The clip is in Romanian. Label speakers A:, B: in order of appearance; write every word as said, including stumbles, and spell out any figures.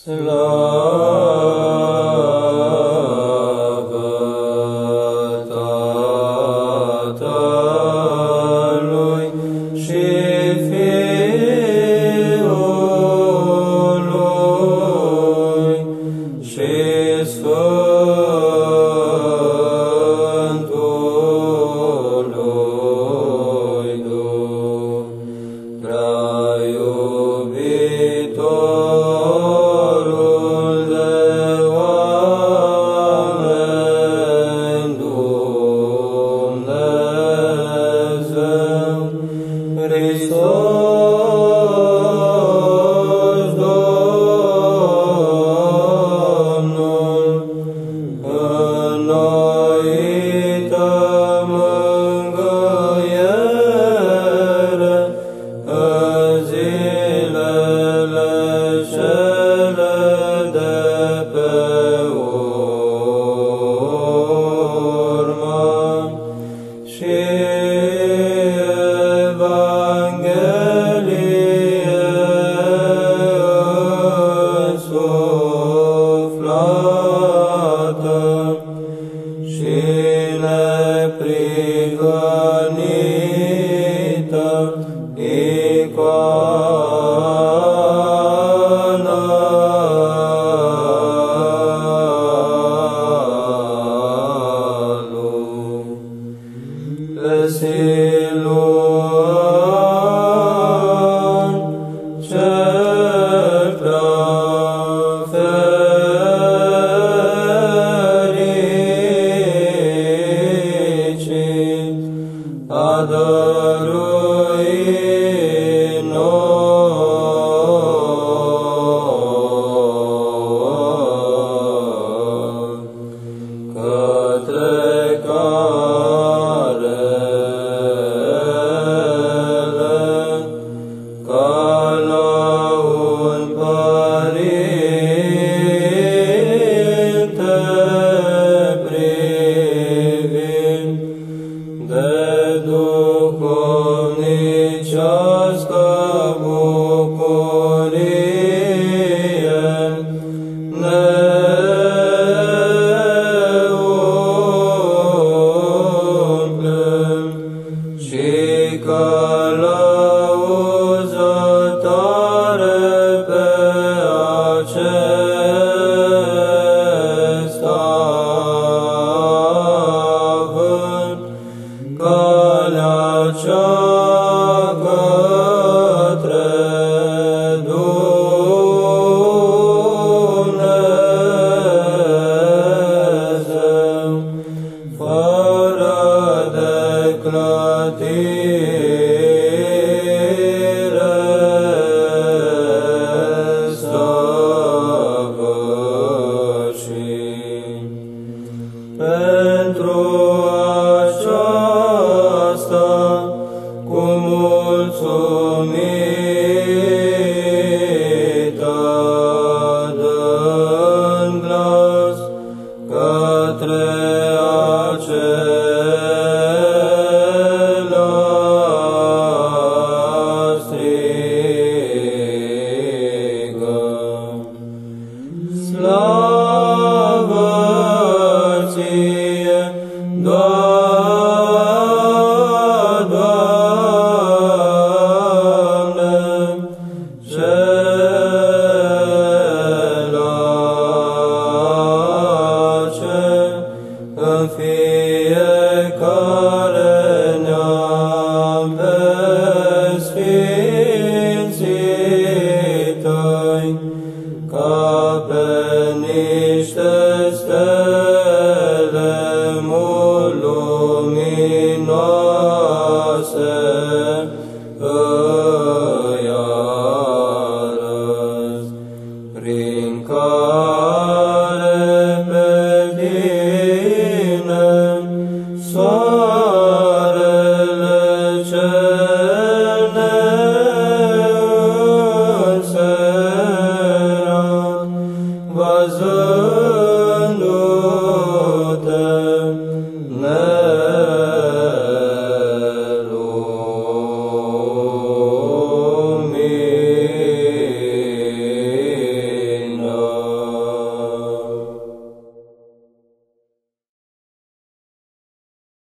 A: Tatălui și Fiului și Sfântului Duh, prea iubitorul de oameni, Dumnezeu, Hristos Domnul, înnoită mângâiere în zilele cele de pe urmă și Evanghelie însuflată și neprihănită icoana lui. Le Siluan cel prea fericit a dăruit nouă, către carele ca la un părinte privind de duhovnicească bucurie ne umplem și călăuzătoare pe acesta având calea cea către Dumnezeu, fără de clătire săvârșit. Pentru aceasta, cu mulțumită dând glas către acela strigăm: Slavă ție, Doamne, cela ce în fiecare neam pe sfinții tăi, ca pe niște stele mult luminoase îi arăți, prin care